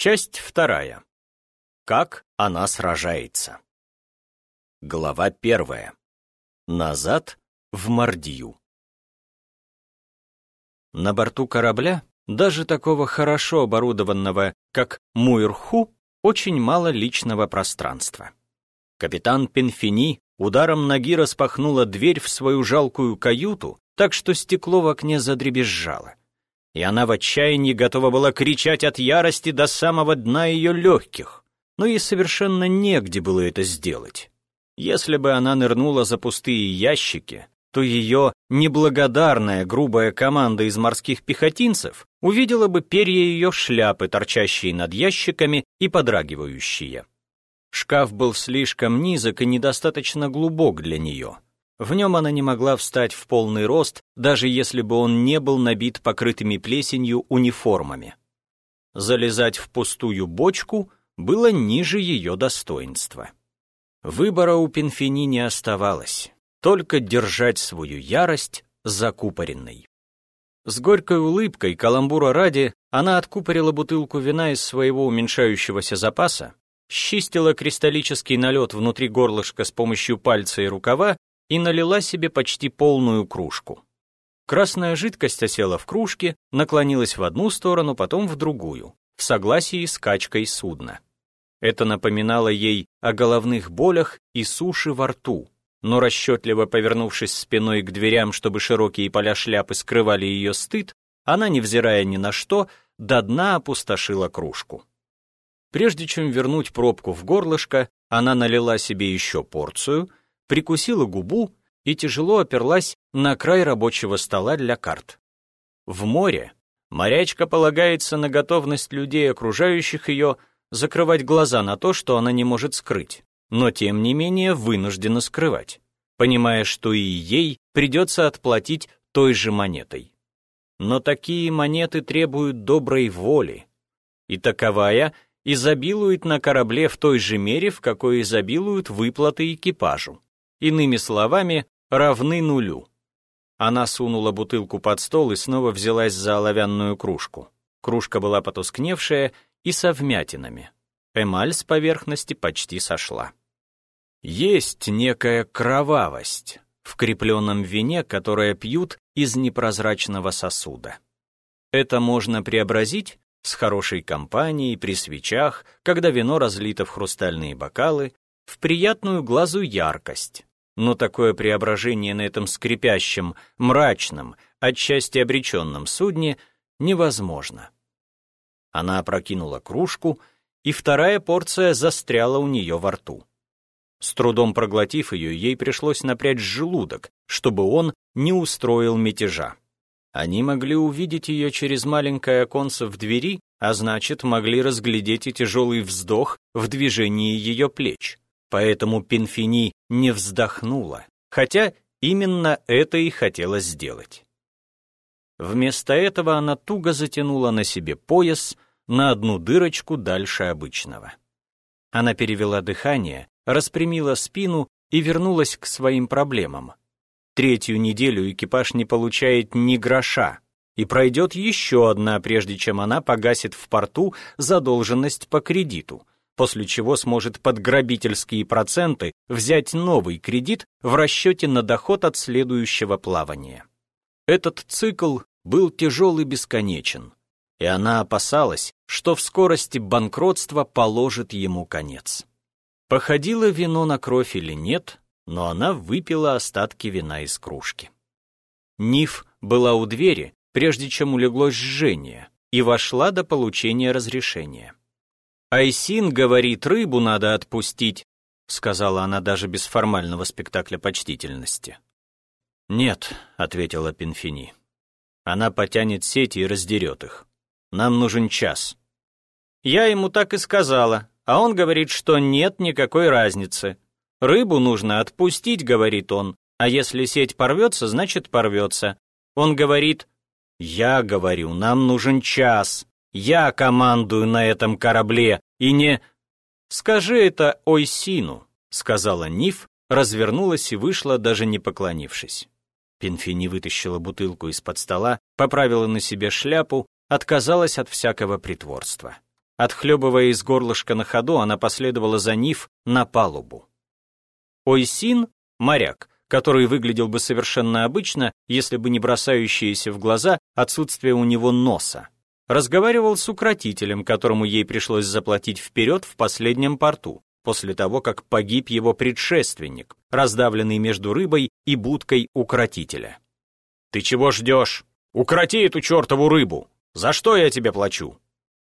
Часть 2. Как она сражается. Глава 1. Назад в Мардию. На борту корабля, даже такого хорошо оборудованного, как Муирху, очень мало личного пространства. Капитан Пинфини ударом ноги распахнула дверь в свою жалкую каюту, так что стекло в окне задребезжало. И она в отчаянии готова была кричать от ярости до самого дна ее легких, но ей совершенно негде было это сделать. Если бы она нырнула за пустые ящики, то ее неблагодарная грубая команда из морских пехотинцев увидела бы перья ее шляпы, торчащие над ящиками и подрагивающие. Шкаф был слишком низок и недостаточно глубок для нее. В нем она не могла встать в полный рост, даже если бы он не был набит покрытыми плесенью униформами. Залезать в пустую бочку было ниже ее достоинства. Выбора у Пинфини не оставалось, только держать свою ярость закупоренной. С горькой улыбкой, каламбура ради, она откупорила бутылку вина из своего уменьшающегося запаса, счистила кристаллический налет внутри горлышка с помощью пальца и рукава и налила себе почти полную кружку. Красная жидкость осела в кружке, наклонилась в одну сторону, потом в другую, в согласии с качкой судна. Это напоминало ей о головных болях и суши во рту, но расчетливо повернувшись спиной к дверям, чтобы широкие поля шляпы скрывали ее стыд, она, невзирая ни на что, до дна опустошила кружку. Прежде чем вернуть пробку в горлышко, она налила себе еще порцию, прикусила губу и тяжело оперлась на край рабочего стола для карт. В море морячка полагается на готовность людей, окружающих ее, закрывать глаза на то, что она не может скрыть, но тем не менее вынуждена скрывать, понимая, что и ей придется отплатить той же монетой. Но такие монеты требуют доброй воли, и таковая изобилует на корабле в той же мере, в какой изобилуют выплаты экипажу. Иными словами, равны нулю. Она сунула бутылку под стол и снова взялась за оловянную кружку. Кружка была потускневшая и со вмятинами. Эмаль с поверхности почти сошла. Есть некая кровавость в крепленном вине, которое пьют из непрозрачного сосуда. Это можно преобразить с хорошей компанией, при свечах, когда вино разлито в хрустальные бокалы, в приятную глазу яркость. Но такое преображение на этом скрипящем, мрачном, отчасти обреченном судне невозможно. Она опрокинула кружку, и вторая порция застряла у нее во рту. С трудом проглотив ее, ей пришлось напрячь желудок, чтобы он не устроил мятежа. Они могли увидеть ее через маленькое оконце в двери, а значит, могли разглядеть и тяжелый вздох в движении ее плеч. Поэтому Пинфини не вздохнула, хотя именно это и хотела сделать. Вместо этого она туго затянула на себе пояс на одну дырочку дальше обычного. Она перевела дыхание, распрямила спину и вернулась к своим проблемам. Третью неделю экипаж не получает ни гроша, и пройдет еще одна, прежде чем она погасит в порту задолженность по кредиту, после чего сможет под грабительские проценты взять новый кредит в расчете на доход от следующего плавания. Этот цикл был тяжел и бесконечен, и она опасалась, что в скорости банкротства положит ему конец. Походило вино на кровь или нет, но она выпила остатки вина из кружки. Ниф была у двери, прежде чем улеглось жжение, и вошла до получения разрешения. «Айсин говорит, рыбу надо отпустить», — сказала она даже без формального спектакля почтительности. «Нет», — ответила Пинфини. «Она потянет сети и раздерет их. Нам нужен час». «Я ему так и сказала, а он говорит, что нет никакой разницы. Рыбу нужно отпустить, говорит он, а если сеть порвется, значит порвется. Он говорит, я говорю, нам нужен час. Я командую на этом корабле, и не... Скажи это Ойсину, сказала Ниф, развернулась и вышла, даже не поклонившись. Пинфини вытащила бутылку из-под стола, поправила на себе шляпу, отказалась от всякого притворства. Отхлебывая из горлышка на ходу, она последовала за Ниф на палубу. Ойсин, моряк, который выглядел бы совершенно обычно, если бы не бросающееся в глаза отсутствие у него носа, разговаривал с укротителем, которому ей пришлось заплатить вперед в последнем порту, после того, как погиб его предшественник, раздавленный между рыбой и будкой укротителя. «Ты чего ждешь? Укроти эту чертову рыбу! За что я тебе плачу?»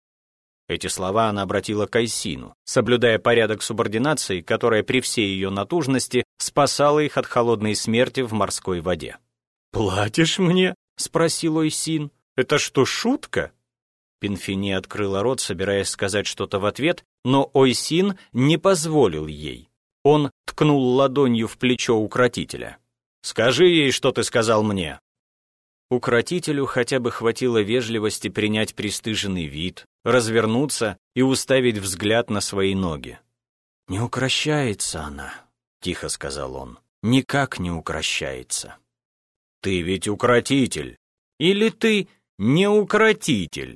Эти слова она обратила к Ойсину, соблюдая порядок субординации, которая при всей ее натужности спасала их от холодной смерти в морской воде. «Платишь мне?» — спросил Ойсин. «Это что, шутка?» Пинфини открыла рот, собираясь сказать что-то в ответ, но Ойсин не позволил ей. Он ткнул ладонью в плечо укротителя. «Скажи ей, что ты сказал мне». Укротителю хотя бы хватило вежливости принять пристыженный вид, развернуться и уставить взгляд на свои ноги. «Не укрощается она», — тихо сказал он. «Никак не укрощается». «Ты ведь укротитель. Или ты не укротитель?»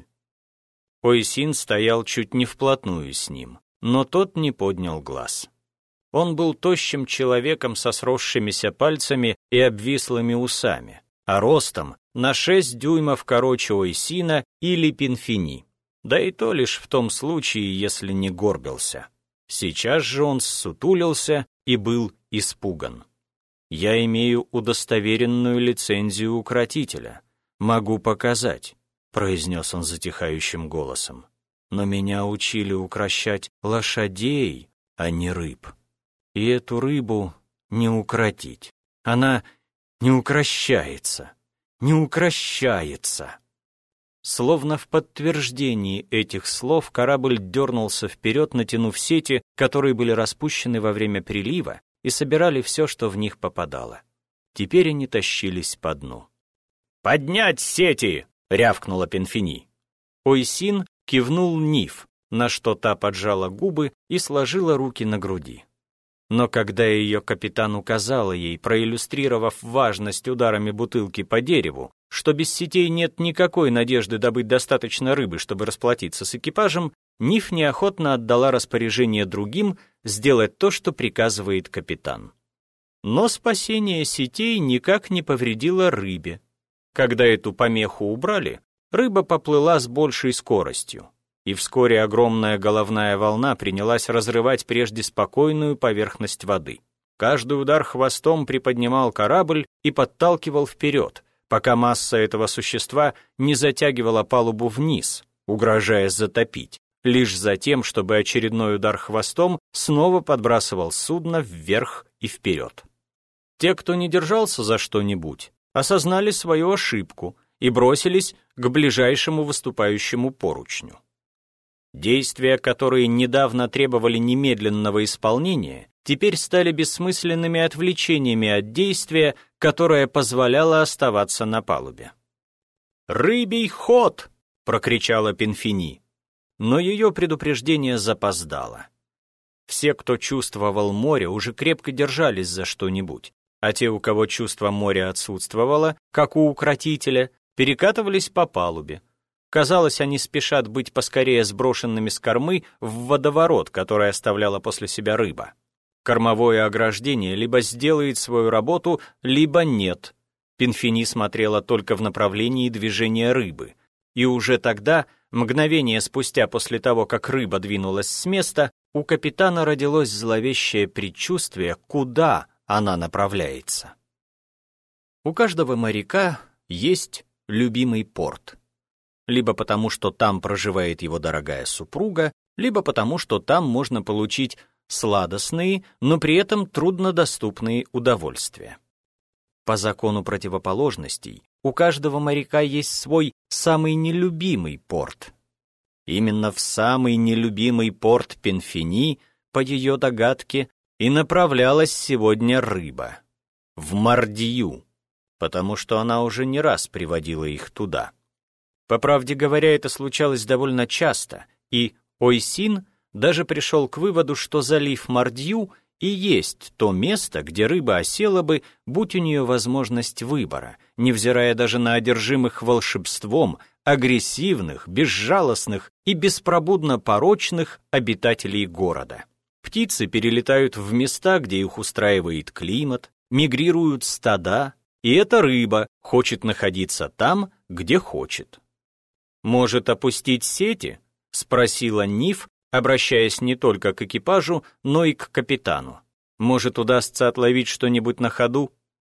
Ойсин стоял чуть не вплотную с ним, но тот не поднял глаз. Он был тощим человеком со сросшимися пальцами и обвислыми усами, а ростом на 6 дюймов короче Ойсина или Пинфини. Да и то лишь в том случае, если не горбился. Сейчас же он ссутулился и был испуган. «Я имею удостоверенную лицензию укротителя. Могу показать», — произнес он затихающим голосом. «Но меня учили укрощать лошадей, а не рыб. И эту рыбу не укротить. Она не укрощается, не укрощается». Словно в подтверждении этих слов корабль дернулся вперед, натянув сети, которые были распущены во время прилива, и собирали все, что в них попадало. Теперь они тащились по дну. «Поднять сети!» — рявкнула Пинфини. Ойсин кивнул Ниф, на что та поджала губы и сложила руки на груди. Но когда ее капитан указала ей, проиллюстрировав важность ударами бутылки по дереву, что без сетей нет никакой надежды добыть достаточно рыбы, чтобы расплатиться с экипажем, Ниф неохотно отдала распоряжение другим сделать то, что приказывает капитан. Но спасение сетей никак не повредило рыбе. Когда эту помеху убрали, рыба поплыла с большей скоростью, и вскоре огромная головная волна принялась разрывать прежде спокойную поверхность воды. Каждый удар хвостом приподнимал корабль и подталкивал вперед, пока масса этого существа не затягивала палубу вниз, угрожая затопить, лишь за тем, чтобы очередной удар хвостом снова подбрасывал судно вверх и вперед. Те, кто не держался за что-нибудь, осознали свою ошибку и бросились к ближайшему выступающему поручню. Действия, которые недавно требовали немедленного исполнения, теперь стали бессмысленными отвлечениями от действия, которое позволяло оставаться на палубе. «Рыбий ход!» — прокричала Пинфини. Но ее предупреждение запоздало. Все, кто чувствовал море, уже крепко держались за что-нибудь, а те, у кого чувство моря отсутствовало, как у укротителя, перекатывались по палубе. Казалось, они спешат быть поскорее сброшенными с кормы в водоворот, который оставляла после себя рыба. Кормовое ограждение либо сделает свою работу, либо нет. Пинфини смотрела только в направлении движения рыбы, и уже тогда, мгновение спустя после того, как рыба двинулась с места, у капитана родилось зловещее предчувствие, куда она направляется. У каждого моряка есть любимый порт. Либо потому, что там проживает его дорогая супруга, либо потому, что там можно получить сладостные, но при этом труднодоступные удовольствия. По закону противоположностей, у каждого моряка есть свой самый нелюбимый порт. Именно в самый нелюбимый порт Пинфини, по ее догадке, и направлялась сегодня рыба. В Мардию, потому что она уже не раз приводила их туда. По правде говоря, это случалось довольно часто, и Ойсин даже пришел к выводу, что залив Мардью и есть то место, где рыба осела бы, будь у нее возможность выбора, невзирая даже на одержимых волшебством, агрессивных, безжалостных и беспробудно порочных обитателей города. Птицы перелетают в места, где их устраивает климат, мигрируют стада, и эта рыба хочет находиться там, где хочет. «Может, опустить сети?» — спросила Ниф, обращаясь не только к экипажу, но и к капитану. «Может, удастся отловить что-нибудь на ходу?»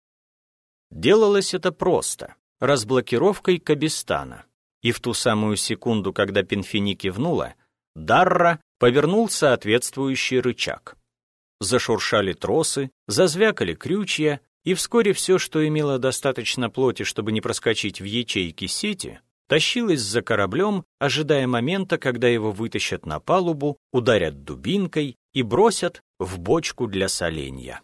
Делалось это просто, разблокировкой Кабистана. И в ту самую секунду, когда Пинфини кивнула, Дарра повернул соответствующий рычаг. Зашуршали тросы, зазвякали крючья, и вскоре все, что имело достаточно плоти, чтобы не проскочить в ячейки сети, тащилось за кораблем, ожидая момента, когда его вытащат на палубу, ударят дубинкой и бросят в бочку для соленья.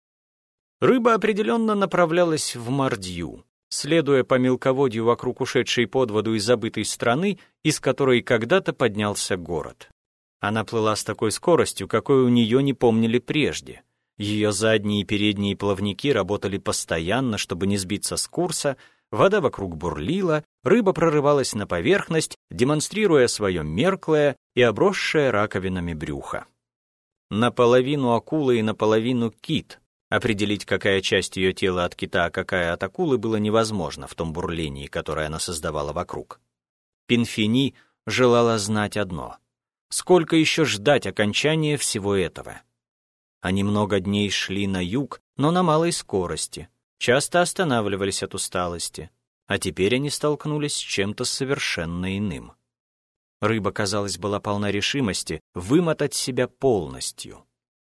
Рыба определенно направлялась в Мардью, следуя по мелководью вокруг ушедшей под воду и забытой страны, из которой когда-то поднялся город. Она плыла с такой скоростью, какой у нее не помнили прежде. Ее задние и передние плавники работали постоянно, чтобы не сбиться с курса, вода вокруг бурлила, рыба прорывалась на поверхность, демонстрируя свое мерклое и обросшее раковинами брюхо. Наполовину акула и наполовину кит. Определить, какая часть ее тела от кита, а какая от акулы, было невозможно в том бурлении, которое она создавала вокруг. Пинфини желала знать одно: сколько еще ждать окончания всего этого? Они много дней шли на юг, но на малой скорости, часто останавливались от усталости, а теперь они столкнулись с чем-то совершенно иным. Рыба, казалось, была полна решимости вымотать себя полностью.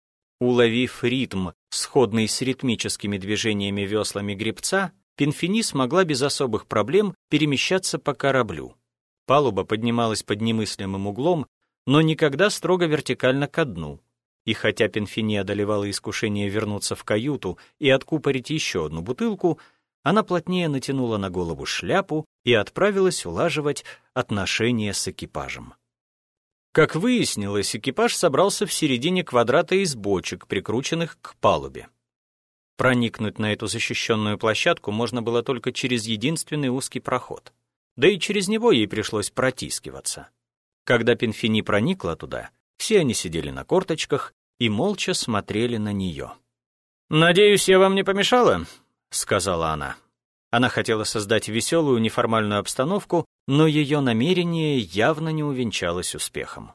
Уловив ритм, сходный с ритмическими движениями веслами гребца, Пинфини смогла без особых проблем перемещаться по кораблю. Палуба поднималась под немыслимым углом, но никогда строго вертикально ко дну. И хотя Пинфини одолевала искушение вернуться в каюту и откупорить еще одну бутылку, она плотнее натянула на голову шляпу и отправилась улаживать отношения с экипажем. Как выяснилось, экипаж собрался в середине квадрата из бочек, прикрученных к палубе. Проникнуть на эту защищенную площадку можно было только через единственный узкий проход. Да и через него ей пришлось протискиваться. Когда Пинфини проникла туда, все они сидели на корточках и молча смотрели на нее. «Надеюсь, я вам не помешала?» — сказала она. Она хотела создать веселую неформальную обстановку, но ее намерение явно не увенчалось успехом.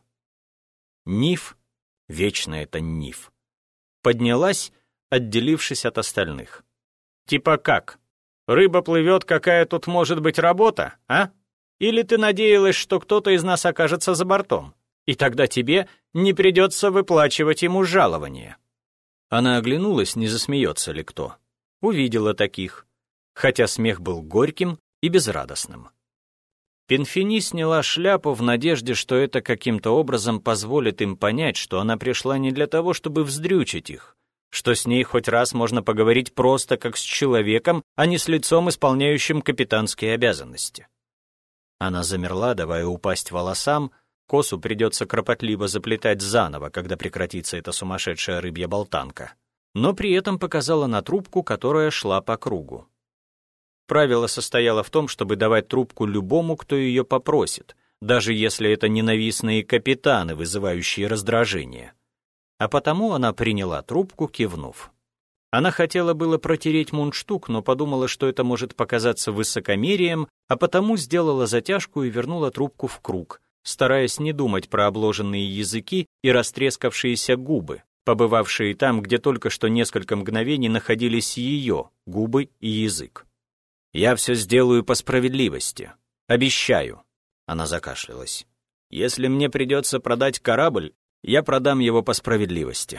Ниф, вечно это Ниф, поднялась, отделившись от остальных. «Типа как? Рыба плывет, какая тут может быть работа, а? Или ты надеялась, что кто-то из нас окажется за бортом, и тогда тебе не придется выплачивать ему жалование?» Она оглянулась, не засмеется ли кто. Увидела таких, хотя смех был горьким и безрадостным. Пинфини сняла шляпу в надежде, что это каким-то образом позволит им понять, что она пришла не для того, чтобы вздрючить их, что с ней хоть раз можно поговорить просто как с человеком, а не с лицом, исполняющим капитанские обязанности. Она замерла, давая упасть волосам, косу придется кропотливо заплетать заново, когда прекратится эта сумасшедшая рыбья болтанка, но при этом показала на трубку, которая шла по кругу. Правило состояло в том, чтобы давать трубку любому, кто ее попросит, даже если это ненавистные капитаны, вызывающие раздражение. А потому она приняла трубку, кивнув. Она хотела было протереть мундштук, но подумала, что это может показаться высокомерием, а потому сделала затяжку и вернула трубку в круг, стараясь не думать про обложенные языки и растрескавшиеся губы, побывавшие там, где только что несколько мгновений находились ее губы и язык. «Я все сделаю по справедливости. Обещаю». Она закашлялась. «Если мне придется продать корабль, я продам его по справедливости».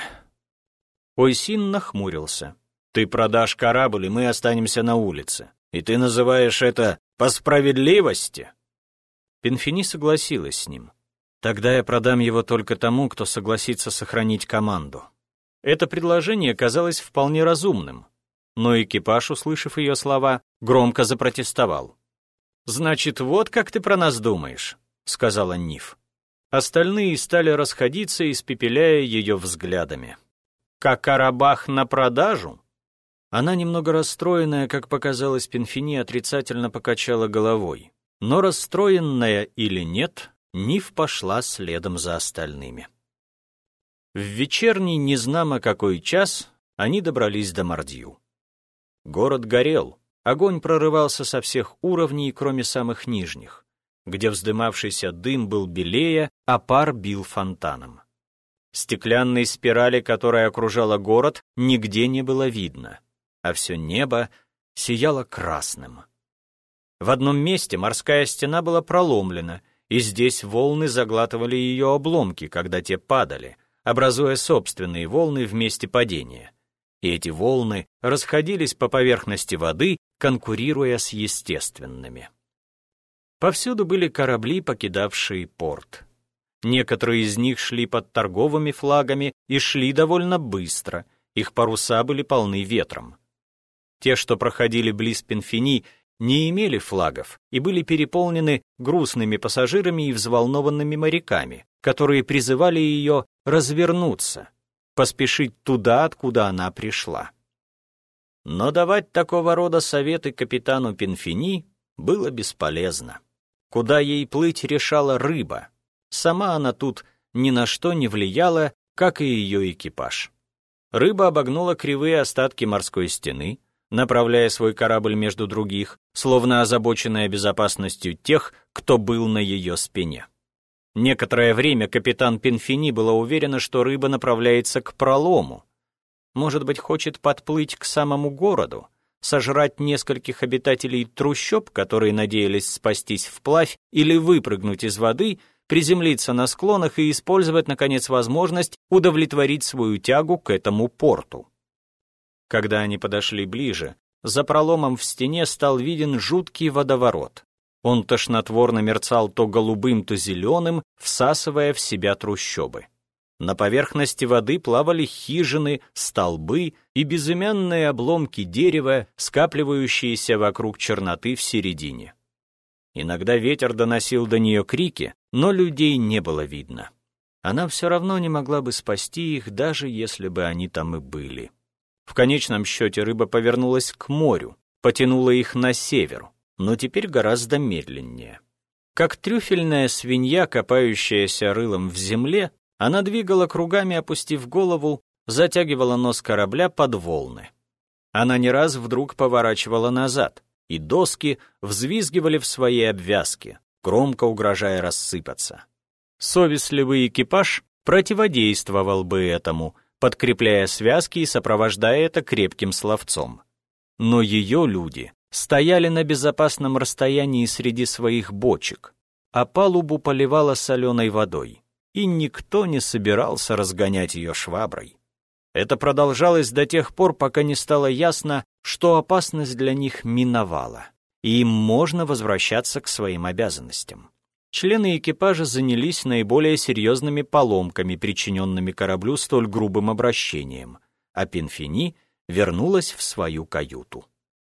Ойсин нахмурился. «Ты продашь корабль, и мы останемся на улице. И ты называешь это по справедливости?» Пинфини согласилась с ним. «Тогда я продам его только тому, кто согласится сохранить команду». Это предложение казалось вполне разумным. Но экипаж, услышав ее слова, громко запротестовал. «Значит, вот как ты про нас думаешь», — сказала Ниф. Остальные стали расходиться, испепеляя ее взглядами. «Как Карабах на продажу?» Она, немного расстроенная, как показалось Пинфини, отрицательно покачала головой. Но расстроенная или нет, Нив пошла следом за остальными. В вечерний незнамо какой час они добрались до Мордью. Город горел, огонь прорывался со всех уровней, кроме самых нижних, где вздымавшийся дым был белее, а пар бил фонтаном. Стеклянной спирали, которая окружала город, нигде не было видно, а все небо сияло красным. В одном месте морская стена была проломлена, и здесь волны заглатывали ее обломки, когда те падали, образуя собственные волны в месте падения. И эти волны расходились по поверхности воды, конкурируя с естественными. Повсюду были корабли, покидавшие порт. Некоторые из них шли под торговыми флагами и шли довольно быстро, их паруса были полны ветром. Те, что проходили близ Пенфини, не имели флагов и были переполнены грустными пассажирами и взволнованными моряками, которые призывали ее развернуться, поспешить туда, откуда она пришла. Но давать такого рода советы капитану Пенфини было бесполезно. Куда ей плыть, решала рыба. Сама она тут ни на что не влияла, как и ее экипаж. Рыба обогнула кривые остатки морской стены, направляя свой корабль между других, словно озабоченная безопасностью тех, кто был на ее спине. Некоторое время капитан Пенфини была уверена, что рыба направляется к пролому. Может быть, хочет подплыть к самому городу, сожрать нескольких обитателей трущоб, которые надеялись спастись вплавь, или выпрыгнуть из воды, приземлиться на склонах и использовать, наконец, возможность удовлетворить свою тягу к этому порту. Когда они подошли ближе, за проломом в стене стал виден жуткий водоворот. Он тошнотворно мерцал то голубым, то зеленым, всасывая в себя трущобы. На поверхности воды плавали хижины, столбы и безымянные обломки дерева, скапливающиеся вокруг черноты в середине. Иногда ветер доносил до нее крики, но людей не было видно. Она все равно не могла бы спасти их, даже если бы они там и были. В конечном счете рыба повернулась к морю, потянула их на север, но теперь гораздо медленнее. Как трюфельная свинья, копающаяся рылом в земле, она двигала кругами, опустив голову, затягивала нос корабля под волны. Она не раз вдруг поворачивала назад, и доски взвизгивали в своей обвязке, громко угрожая рассыпаться. Совестливый экипаж противодействовал бы этому, подкрепляя связки и сопровождая это крепким словцом. Но ее люди стояли на безопасном расстоянии среди своих бочек, а палубу поливало соленой водой, и никто не собирался разгонять ее шваброй. Это продолжалось до тех пор, пока не стало ясно, что опасность для них миновала, и им можно возвращаться к своим обязанностям. Члены экипажа занялись наиболее серьезными поломками, причиненными кораблю столь грубым обращением, а Пенфини вернулась в свою каюту.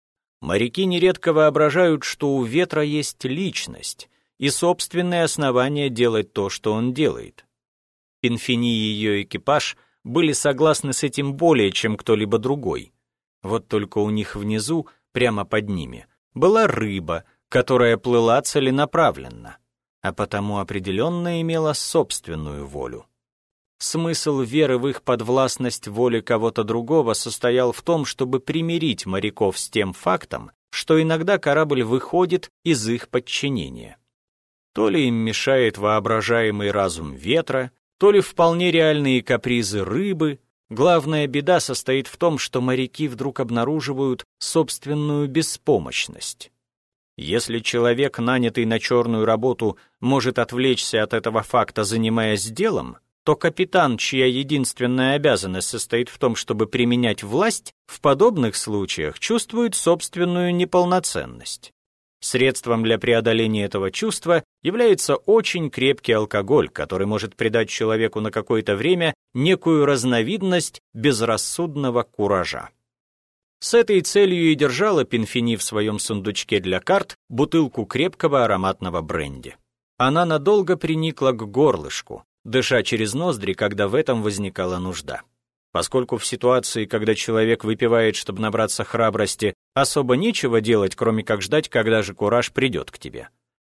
Моряки нередко воображают, что у ветра есть личность и собственные основания делать то, что он делает. Пенфини и ее экипаж были согласны с этим более, чем кто-либо другой. Вот только у них внизу, прямо под ними, была рыба, которая плыла целенаправленно, а потому определенно имела собственную волю. Смысл веры в их подвластность воле кого-то другого состоял в том, чтобы примирить моряков с тем фактом, что иногда корабль выходит из их подчинения. То ли им мешает воображаемый разум ветра, то ли вполне реальные капризы рыбы. Главная беда состоит в том, что моряки вдруг обнаруживают собственную беспомощность. Если человек, нанятый на черную работу, может отвлечься от этого факта, занимаясь делом, то капитан, чья единственная обязанность состоит в том, чтобы применять власть, в подобных случаях чувствует собственную неполноценность. Средством для преодоления этого чувства является очень крепкий алкоголь, который может придать человеку на какое-то время некую разновидность безрассудного куража. С этой целью и держала Пенфини в своем сундучке для карт бутылку крепкого ароматного бренди. Она надолго приникла к горлышку, дыша через ноздри, когда в этом возникала нужда. Поскольку в ситуации, когда человек выпивает, чтобы набраться храбрости, особо нечего делать, кроме как ждать, когда же кураж придет к тебе,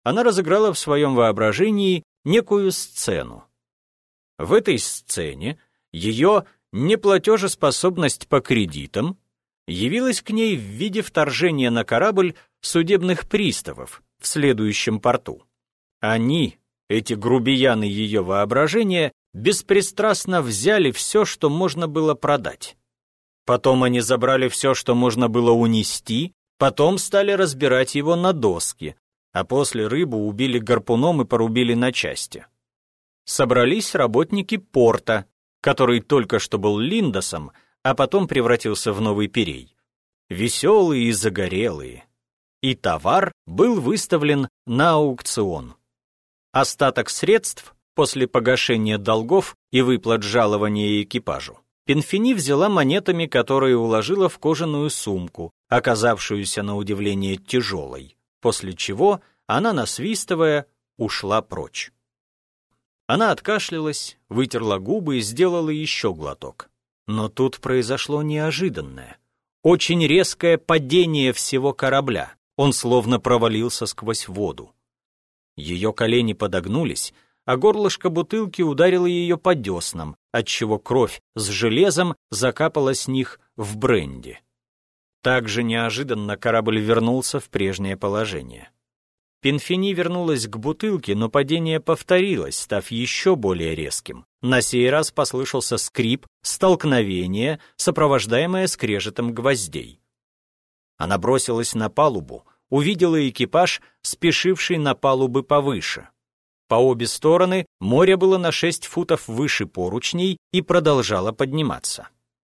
она разыграла в своем воображении некую сцену. В этой сцене ее неплатежеспособность по кредитам явилась к ней в виде вторжения на корабль судебных приставов в следующем порту. Они, эти грубияны ее воображения, беспристрастно взяли все, что можно было продать. Потом они забрали все, что можно было унести, потом стали разбирать его на доски, а после рыбу убили гарпуном и порубили на части. Собрались работники порта, который только что был Линдосом, а потом превратился в Новый Пирей. Веселые и загорелые. И товар был выставлен на аукцион. Остаток средств после погашения долгов и выплат жалования экипажу Пинфини взяла монетами, которые уложила в кожаную сумку, оказавшуюся на удивление тяжелой, после чего она, насвистывая, ушла прочь. Она откашлялась, вытерла губы и сделала еще глоток. Но тут произошло неожиданное. Очень резкое падение всего корабля. Он словно провалился сквозь воду. Ее колени подогнулись, а горлышко бутылки ударило ее по деснам, отчего кровь с железом закапала с них в бренди. Так же неожиданно корабль вернулся в прежнее положение. Пинфини вернулась к бутылке, но падение повторилось, став еще более резким. На сей раз послышался скрип, столкновение, сопровождаемое скрежетом гвоздей. Она бросилась на палубу, увидела экипаж, спешивший на палубы повыше. По обе стороны море было на 6 футов выше поручней и продолжало подниматься.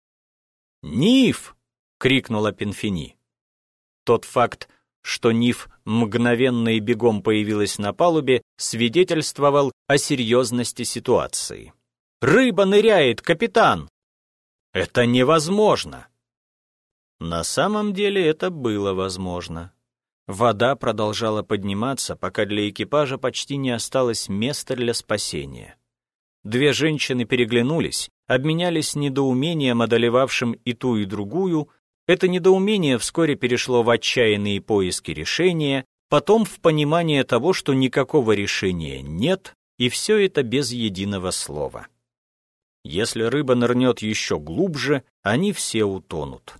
«Ниф!» — крикнула Пинфини. Тот факт, что Ниф мгновенно и бегом появилась на палубе, свидетельствовал о серьезности ситуации. «Рыба ныряет, капитан!» «Это невозможно!» На самом деле это было возможно. Вода продолжала подниматься, пока для экипажа почти не осталось места для спасения. Две женщины переглянулись, обменялись недоумением, одолевавшим и ту, и другую. Это недоумение вскоре перешло в отчаянные поиски решения, потом в понимание того, что никакого решения нет, и все это без единого слова. Если рыба нырнет еще глубже, они все утонут.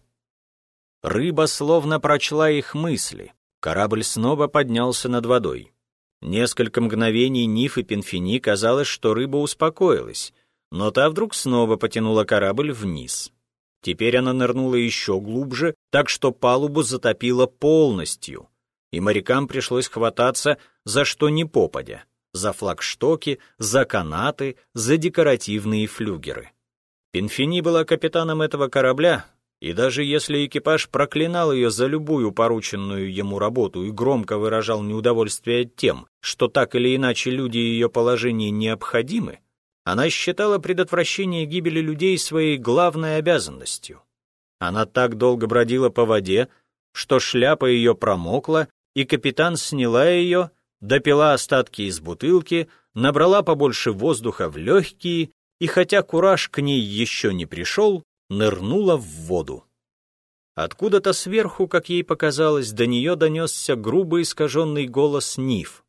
Рыба словно прочла их мысли. Корабль снова поднялся над водой. Несколько мгновений Ниф и Пинфини казалось, что рыба успокоилась, но та вдруг снова потянула корабль вниз. Теперь она нырнула еще глубже, так что палубу затопило полностью, и морякам пришлось хвататься за что ни попадя, за флагштоки, за канаты, за декоративные флюгеры. Пинфини была капитаном этого корабля, и даже если экипаж проклинал ее за любую порученную ему работу и громко выражал неудовольствие тем, что так или иначе люди ее положения необходимы, она считала предотвращение гибели людей своей главной обязанностью. Она так долго бродила по воде, что шляпа ее промокла, и капитан сняла ее, допила остатки из бутылки, набрала побольше воздуха в легкие, и хотя кураж к ней еще не пришел, нырнула в воду. Откуда-то сверху, как ей показалось, до нее донесся грубо искаженный голос Ниф.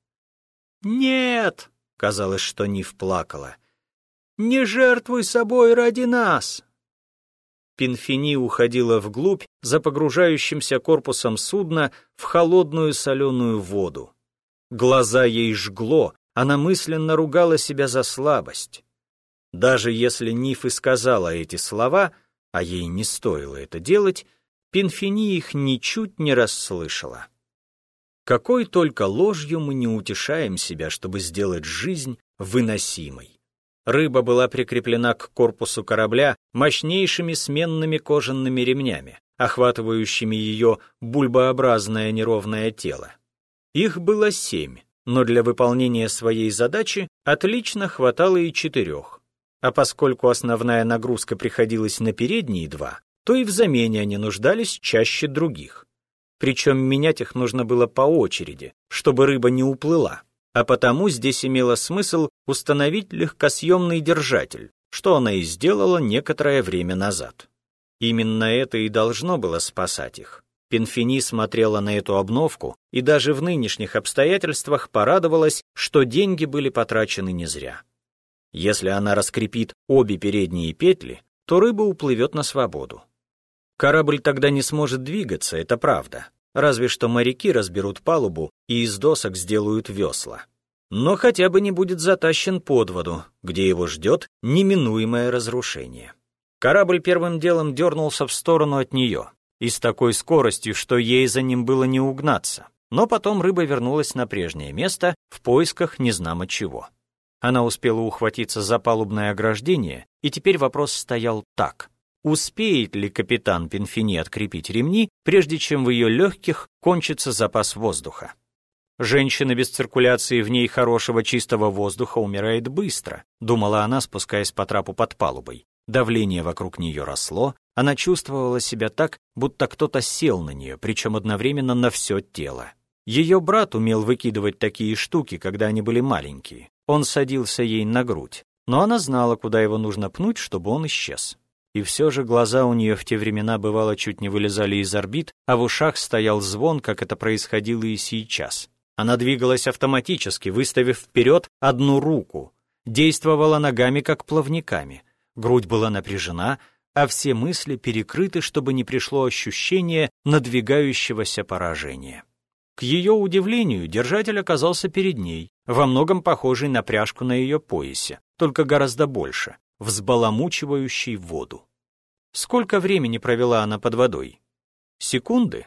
«Нет!» — казалось, что Ниф плакала. «Не жертвуй собой ради нас!» Пинфини уходила вглубь за погружающимся корпусом судна в холодную соленую воду. Глаза ей жгло, она мысленно ругала себя за слабость. Даже если Ниф и сказала эти слова, а ей не стоило это делать, Пинфини их ничуть не расслышала. Какой только ложью мы не утешаем себя, чтобы сделать жизнь выносимой. Рыба была прикреплена к корпусу корабля мощнейшими сменными кожаными ремнями, охватывающими ее бульбообразное неровное тело. Их было 7, но для выполнения своей задачи отлично хватало и 4. А поскольку основная нагрузка приходилась на передние 2, то и в замене они нуждались чаще других. Причем менять их нужно было по очереди, чтобы рыба не уплыла. А потому здесь имело смысл установить легкосъемный держатель, что она и сделала некоторое время назад. Именно это и должно было спасать их. Пинфини смотрела на эту обновку и даже в нынешних обстоятельствах порадовалась, что деньги были потрачены не зря. Если она раскрепит обе передние петли, то рыба уплывет на свободу. Корабль тогда не сможет двигаться, это правда, разве что моряки разберут палубу и из досок сделают весла. Но хотя бы не будет затащен под воду, где его ждет неминуемое разрушение. Корабль первым делом дернулся в сторону от нее, и с такой скоростью, что ей за ним было не угнаться. Но потом рыба вернулась на прежнее место в поисках незнамо чего. Она успела ухватиться за палубное ограждение, и теперь вопрос стоял так. Успеет ли капитан Пинфини открепить ремни, прежде чем в ее легких кончится запас воздуха? Женщина без циркуляции в ней хорошего чистого воздуха умирает быстро, думала она, спускаясь по трапу под палубой. Давление вокруг нее росло, она чувствовала себя так, будто кто-то сел на нее, причем одновременно на все тело. Ее брат умел выкидывать такие штуки, когда они были маленькие. Он садился ей на грудь, но она знала, куда его нужно пнуть, чтобы он исчез. И все же глаза у нее в те времена бывало чуть не вылезали из орбит, а в ушах стоял звон, как это происходило и сейчас. Она двигалась автоматически, выставив вперед одну руку, действовала ногами, как плавниками. Грудь была напряжена, а все мысли перекрыты, чтобы не пришло ощущение надвигающегося поражения. К ее удивлению, держатель оказался перед ней, во многом похожий на пряжку на ее поясе, только гораздо больше, взбаламучивающий воду. Сколько времени провела она под водой? Секунды?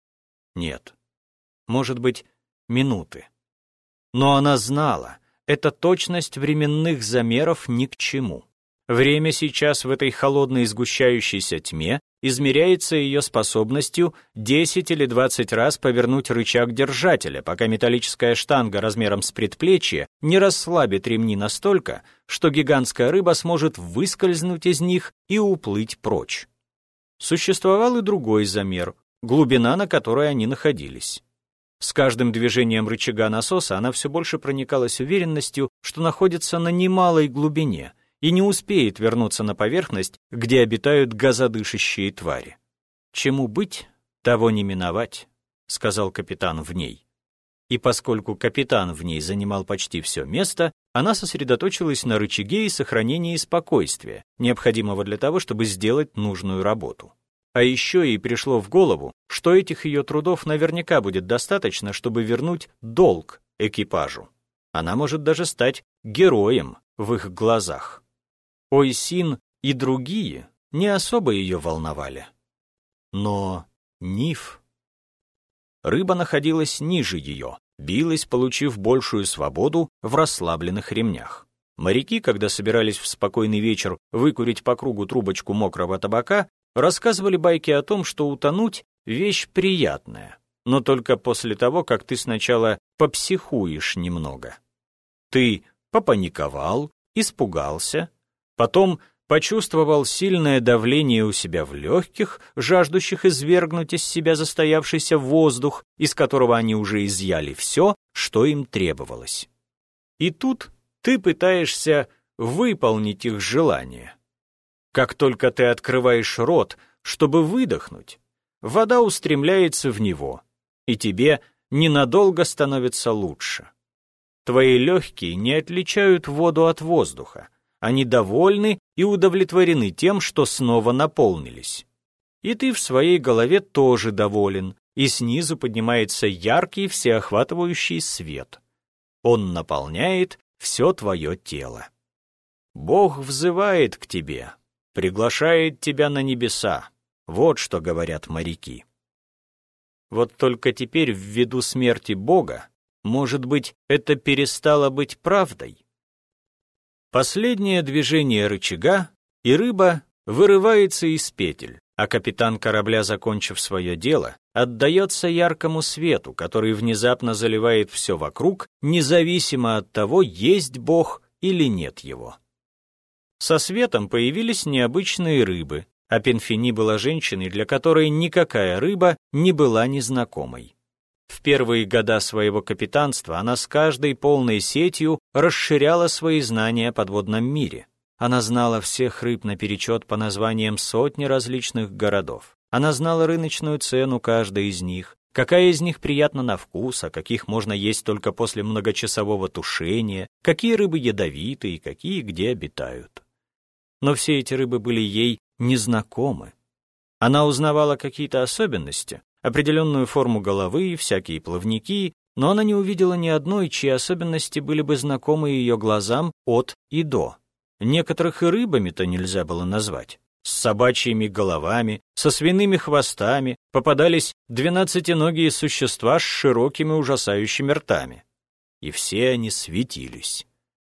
Нет. Может быть, минуты. Но она знала, эта точность временных замеров ни к чему. Время сейчас в этой холодной сгущающейся тьме измеряется ее способностью 10 или 20 раз повернуть рычаг держателя, пока металлическая штанга размером с предплечье не расслабит ремни настолько, что гигантская рыба сможет выскользнуть из них и уплыть прочь. Существовал и другой замер, глубина, на которой они находились. С каждым движением рычага насоса она все больше проникалась уверенностью, что находится на немалой глубине и не успеет вернуться на поверхность, где обитают газодышащие твари. «Чему быть, того не миновать», — сказал капитан в ней. И поскольку капитан в ней занимал почти все место, она сосредоточилась на рычаге и сохранении спокойствия, необходимого для того, чтобы сделать нужную работу. А еще ей пришло в голову, что этих ее трудов наверняка будет достаточно, чтобы вернуть долг экипажу. Она может даже стать героем в их глазах. Ойсин и другие не особо ее волновали. Но Ниф... Рыба находилась ниже ее, билась, получив большую свободу в расслабленных ремнях. Моряки, когда собирались в спокойный вечер выкурить по кругу трубочку мокрого табака, рассказывали байки о том, что утонуть — вещь приятная, но только после того, как ты сначала попсихуешь немного. Ты попаниковал, испугался, потом почувствовал сильное давление у себя в легких, жаждущих извергнуть из себя застоявшийся воздух, из которого они уже изъяли все, что им требовалось. И тут ты пытаешься выполнить их желание. Как только ты открываешь рот, чтобы выдохнуть, вода устремляется в него, и тебе ненадолго становится лучше. Твои легкие не отличают воду от воздуха. Они довольны и удовлетворены тем, что снова наполнились. И ты в своей голове тоже доволен, и снизу поднимается яркий всеохватывающий свет. Он наполняет все твое тело. Бог взывает к тебе, приглашает тебя на небеса. Вот что говорят моряки. Вот только теперь, ввиду смерти Бога, может быть, это перестало быть правдой? Последнее движение рычага, и рыба вырывается из петель, а капитан корабля, закончив свое дело, отдается яркому свету, который внезапно заливает все вокруг, независимо от того, есть Бог или нет его. Со светом появились необычные рыбы, а Пинфини была женщиной, для которой никакая рыба не была незнакомой. В первые года своего капитанства она с каждой полной сетью расширяла свои знания о подводном мире. Она знала всех рыб наперечет по названиям сотни различных городов. Она знала рыночную цену каждой из них, какая из них приятна на вкус, а каких можно есть только после многочасового тушения, какие рыбы ядовиты и какие где обитают. Но все эти рыбы были ей незнакомы. Она узнавала какие-то особенности, определенную форму головы, всякие плавники, но она не увидела ни одной, чьи особенности были бы знакомы ее глазам от и до. Некоторых и рыбами-то нельзя было назвать. С собачьими головами, со свиными хвостами попадались 12-ногие существа с широкими ужасающими ртами. И все они светились.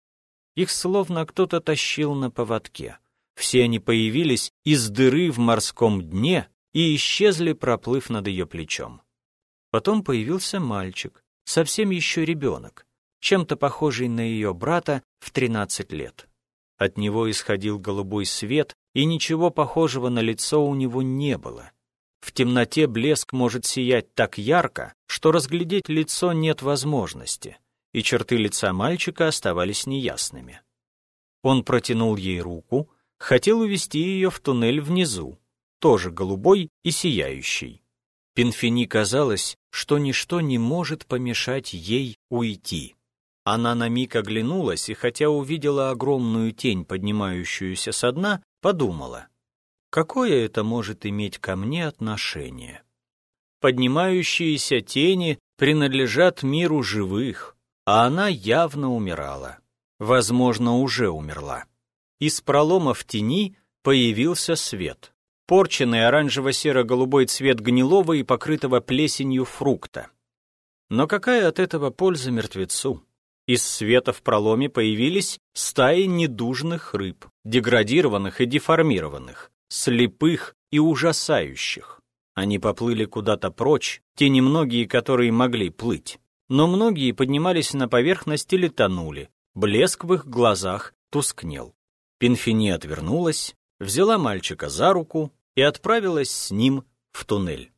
Их словно кто-то тащил на поводке. Все они появились из дыры в морском дне и исчезли, проплыв над ее плечом. Потом появился мальчик, совсем еще ребенок, чем-то похожий на ее брата в 13 лет. От него исходил голубой свет, и ничего похожего на лицо у него не было. В темноте блеск может сиять так ярко, что разглядеть лицо нет возможности, и черты лица мальчика оставались неясными. Он протянул ей руку, хотел увести ее в туннель внизу, тоже голубой и сияющий. Пинфини казалось, что ничто не может помешать ей уйти. Она на миг оглянулась и, хотя увидела огромную тень, поднимающуюся со дна, подумала, какое это может иметь ко мне отношение? Поднимающиеся тени принадлежат миру живых, а она явно умирала. Возможно, уже умерла. Из пролома в тени появился свет. Порченный оранжево-серо-голубой цвет гнилого и покрытого плесенью фрукта. Но какая от этого польза мертвецу? Из света в проломе появились стаи недужных рыб, деградированных и деформированных, слепых и ужасающих. Они поплыли куда-то прочь, те немногие, которые могли плыть. Но многие поднимались на поверхность или тонули, блеск в их глазах тускнел. Пинфини отвернулась, взяла мальчика за руку и отправилась с ним в туннель.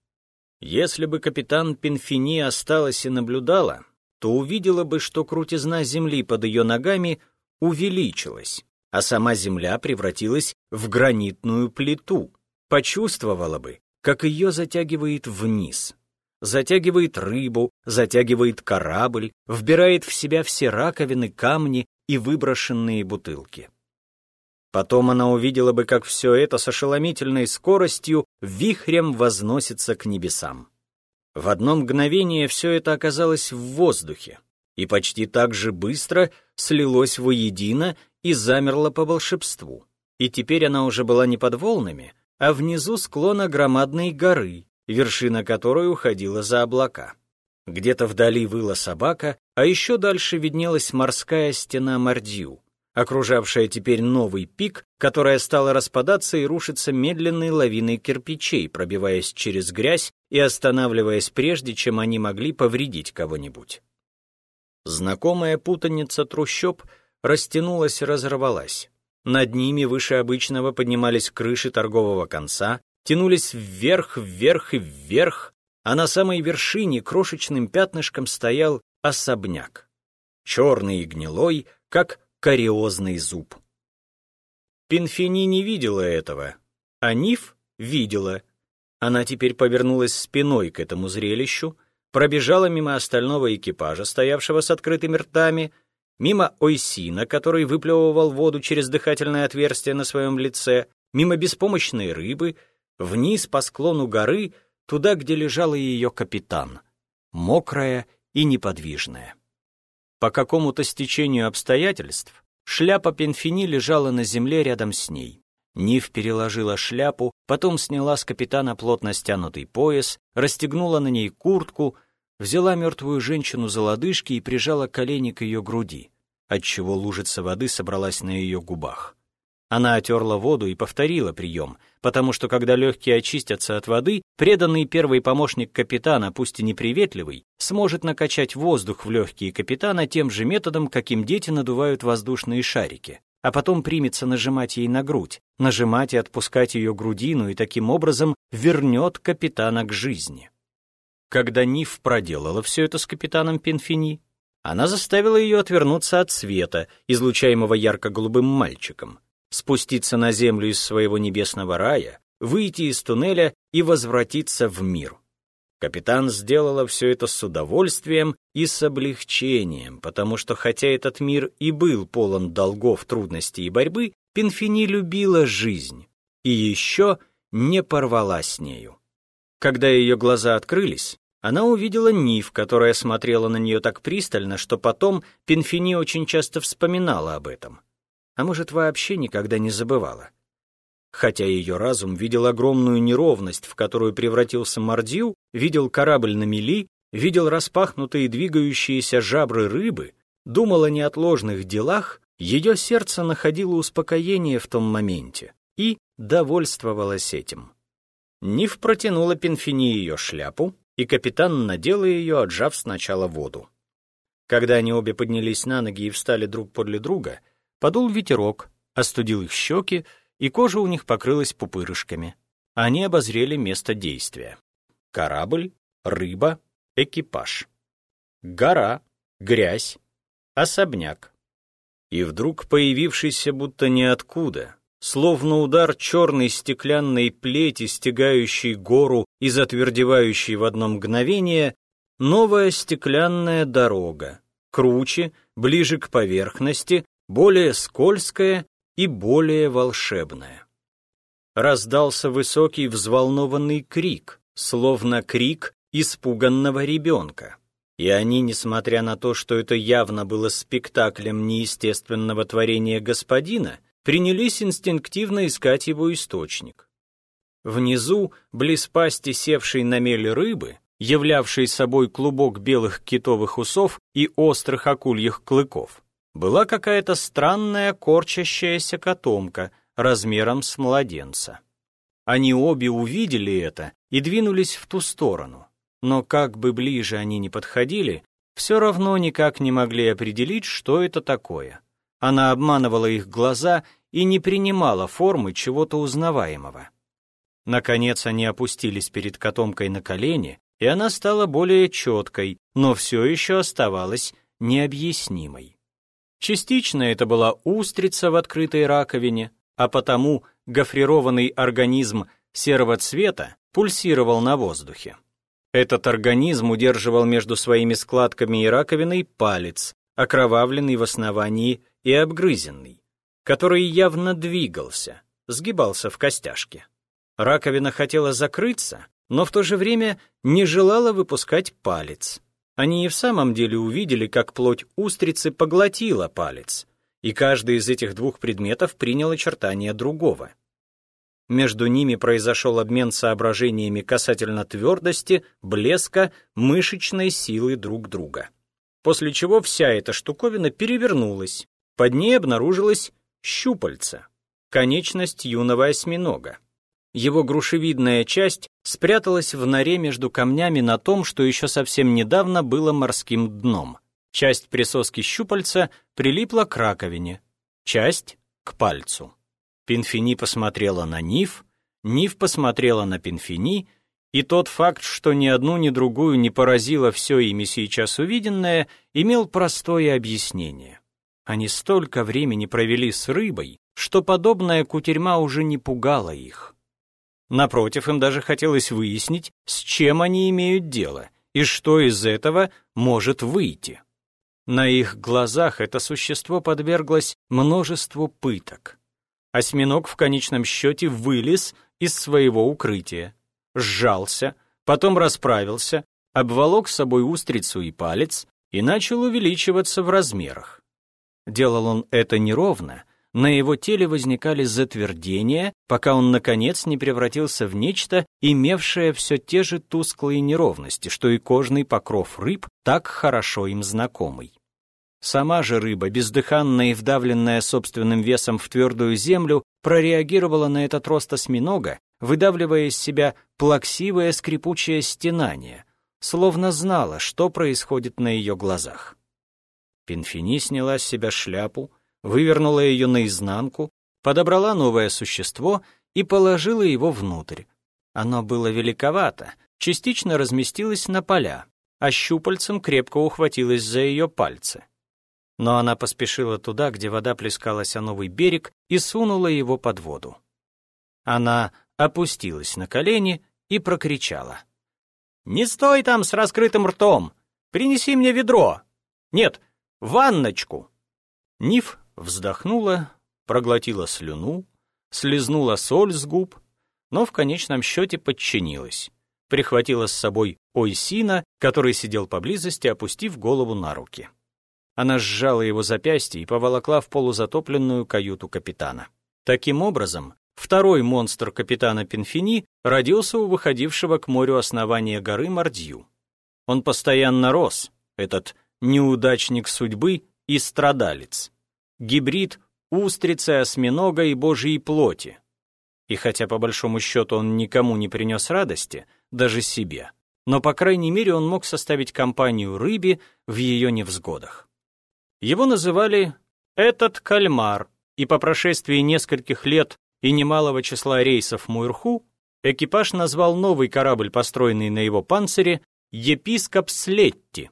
Если бы капитан Пинфини осталась и наблюдала, то увидела бы, что крутизна земли под ее ногами увеличилась, а сама земля превратилась в гранитную плиту. Почувствовала бы, как ее затягивает вниз. Затягивает рыбу, затягивает корабль, вбирает в себя все раковины, камни и выброшенные бутылки. Потом она увидела бы, как все это с ошеломительной скоростью вихрем возносится к небесам. В одно мгновение все это оказалось в воздухе, и почти так же быстро слилось воедино и замерло по волшебству. И теперь она уже была не под волнами, а внизу склона громадной горы, вершина которой уходила за облака. Где-то вдали выла собака, а еще дальше виднелась морская стена Мордью, окружавшая теперь новый пик, которая стала распадаться и рушиться медленной лавиной кирпичей, пробиваясь через грязь и останавливаясь прежде, чем они могли повредить кого-нибудь. Знакомая путаница трущоб растянулась и разорвалась. Над ними выше обычного поднимались крыши торгового конца, тянулись вверх, вверх и вверх, а на самой вершине крошечным пятнышком стоял особняк, черный и гнилой, как кариозный зуб. Пинфини не видела этого, а Ниф видела. Она теперь повернулась спиной к этому зрелищу, пробежала мимо остального экипажа, стоявшего с открытыми ртами, мимо Ойсина, который выплевывал воду через дыхательное отверстие на своем лице, мимо беспомощной рыбы, вниз по склону горы, туда, где лежала ее капитан, мокрая и неподвижная. По какому-то стечению обстоятельств шляпа Пинфини лежала на земле рядом с ней. Ниф переложила шляпу, потом сняла с капитана плотно стянутый пояс, расстегнула на ней куртку, взяла мертвую женщину за лодыжки и прижала колени к ее груди, отчего лужица воды собралась на ее губах. Она отерла воду и повторила прием, потому что, когда легкие очистятся от воды, преданный первый помощник капитана, пусть и неприветливый, сможет накачать воздух в легкие капитана тем же методом, каким дети надувают воздушные шарики, а потом примется нажимать ей на грудь, нажимать и отпускать ее грудину, и таким образом вернет капитана к жизни. Когда Ниф проделала все это с капитаном Пинфини, она заставила ее отвернуться от света, излучаемого ярко-голубым мальчиком, спуститься на землю из своего небесного рая, выйти из туннеля и возвратиться в мир. Капитан сделала все это с удовольствием и с облегчением, потому что хотя этот мир и был полон долгов, трудностей и борьбы, Пинфини любила жизнь и еще не порвала с нею. Когда ее глаза открылись, она увидела Нив, которая смотрела на нее так пристально, что потом Пинфини очень часто вспоминала об этом. А может, вообще никогда не забывала. Хотя ее разум видел огромную неровность, в которую превратился Мордью, видел корабль на мели, видел распахнутые двигающиеся жабры рыбы, думал о неотложных делах, ее сердце находило успокоение в том моменте и довольствовалось этим. Нив протянула Пинфини ее шляпу, и капитан надела ее, отжав сначала воду. Когда они обе поднялись на ноги и встали друг подле друга, подул ветерок, остудил их щеки, и кожа у них покрылась пупырышками. Они обозрели место действия. Корабль, рыба, экипаж. Гора, грязь, особняк. И вдруг появившийся будто ниоткуда, словно удар черной стеклянной плети, стягающей гору и затвердевающей в одно мгновение, новая стеклянная дорога, круче, ближе к поверхности, более скользкая и более волшебная. Раздался высокий взволнованный крик, словно крик испуганного ребенка. И они, несмотря на то, что это явно было спектаклем неестественного творения господина, принялись инстинктивно искать его источник. Внизу, близ пасти севшей на мель рыбы, являвшей собой клубок белых китовых усов и острых акульих клыков, была какая-то странная корчащаяся котомка размером с младенца. Они обе увидели это и двинулись в ту сторону, но как бы ближе они ни подходили, все равно никак не могли определить, что это такое. Она обманывала их глаза и не принимала формы чего-то узнаваемого. Наконец они опустились перед котомкой на колени, и она стала более четкой, но все еще оставалась необъяснимой. Частично это была устрица в открытой раковине, а потому гофрированный организм серого цвета пульсировал на воздухе. Этот организм удерживал между своими складками и раковиной палец, окровавленный в основании и обгрызенный, который явно двигался, сгибался в костяшке. Раковина хотела закрыться, но в то же время не желала выпускать палец. Они и в самом деле увидели, как плоть устрицы поглотила палец, и каждый из этих двух предметов принял очертания другого. Между ними произошел обмен соображениями касательно твердости, блеска, мышечной силы друг друга. После чего вся эта штуковина перевернулась, под ней обнаружилось щупальце, конечность юного осьминога. Его грушевидная часть спряталась в норе между камнями на том, что еще совсем недавно было морским дном. Часть присоски щупальца прилипла к раковине, часть — к пальцу. Пинфини посмотрела на Нив, Нив посмотрела на Пинфини, и тот факт, что ни одну, ни другую не поразило все ими сейчас увиденное, имел простое объяснение. Они столько времени провели с рыбой, что подобная кутерьма уже не пугала их. Напротив, им даже хотелось выяснить, с чем они имеют дело и что из этого может выйти. На их глазах это существо подверглось множеству пыток. Осьминог в конечном счете вылез из своего укрытия, сжался, потом расправился, обволок с собой устрицу и палец и начал увеличиваться в размерах. Делал он это неровно, на его теле возникали затвердения, пока он, наконец, не превратился в нечто, имевшее все те же тусклые неровности, что и кожный покров рыб, так хорошо им знакомый. Сама же рыба, бездыханная и вдавленная собственным весом в твердую землю, прореагировала на этот рост осьминога, выдавливая из себя плаксивое скрипучее стенание, словно знала, что происходит на ее глазах. Пинфини сняла с себя шляпу, вывернула ее наизнанку, подобрала новое существо и положила его внутрь. Оно было великовато, частично разместилось на поля, а щупальцем крепко ухватилось за ее пальцы. Но она поспешила туда, где вода плескалась о новый берег, и сунула его под воду. Она опустилась на колени и прокричала: «Не стой там с раскрытым ртом! Принеси мне ведро! Нет, ванночку!» Ниф вздохнула, проглотила слюну, слизнула соль с губ, но в конечном счете подчинилась. Прихватила с собой Ойсина, который сидел поблизости, опустив голову на руки. Она сжала его запястье и поволокла в полузатопленную каюту капитана. Таким образом, второй монстр капитана Пинфини родился у выходившего к морю основания горы Мардью. Он постоянно рос, этот неудачник судьбы и страдалец, гибрид устрицы, осьминога и божьей плоти. И хотя по большому счету он никому не принес радости, даже себе, но по крайней мере он мог составить компанию рыбе в ее невзгодах. Его называли «этот кальмар», и по прошествии нескольких лет и немалого числа рейсов Муирху экипаж назвал новый корабль, построенный на его панцире, «Епископ Слетти».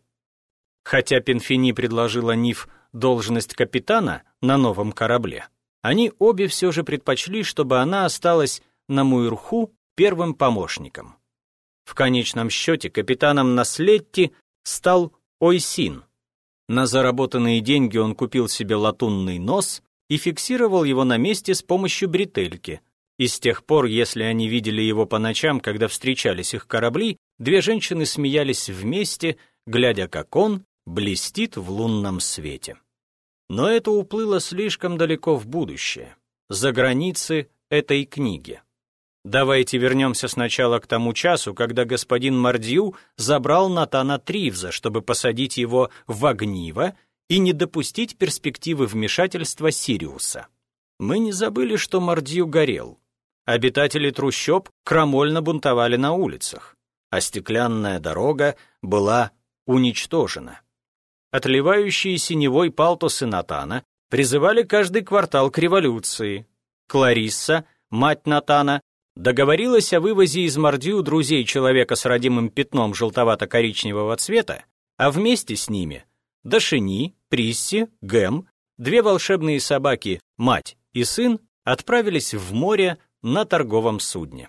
Хотя Пинфини предложила Ниф должность капитана на новом корабле, они обе все же предпочли, чтобы она осталась на Муирху первым помощником. В конечном счете капитаном на Слетти стал Ойсин. На заработанные деньги он купил себе латунный нос и фиксировал его на месте с помощью бретельки. И с тех пор, если они видели его по ночам, когда встречались их корабли, две женщины смеялись вместе, глядя, как он блестит в лунном свете. Но это уплыло слишком далеко в будущее, за границы этой книги. Давайте вернемся сначала к тому часу, когда господин Мардью забрал Натана Тривза, чтобы посадить его в огниво и не допустить перспективы вмешательства Сириуса. Мы не забыли, что Мардью горел. Обитатели трущоб крамольно бунтовали на улицах, а стеклянная дорога была уничтожена. Отливающие синевой палтусы Натана призывали каждый квартал к революции. Кларисса, мать Натана, договорилась о вывозе из Мардью друзей человека с родимым пятном желтовато-коричневого цвета, а вместе с ними Дашини, Присси, Гэм, две волшебные собаки, мать и сын, отправились в море на торговом судне.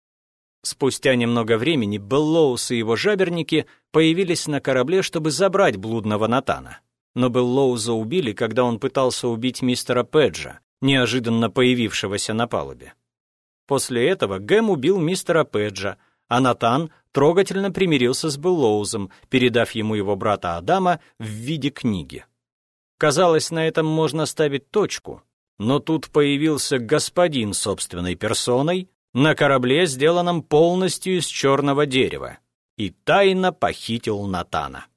Спустя немного времени Беллоус и его жаберники появились на корабле, чтобы забрать блудного Натана. Но Беллоуза убили, когда он пытался убить мистера Педжа, неожиданно появившегося на палубе. После этого Гэм убил мистера Педжа, а Натан трогательно примирился с Беллоузом, передав ему его брата Адама в виде книги. Казалось, на этом можно ставить точку, но тут появился господин собственной персоной на корабле, сделанном полностью из черного дерева, и тайно похитил Натана.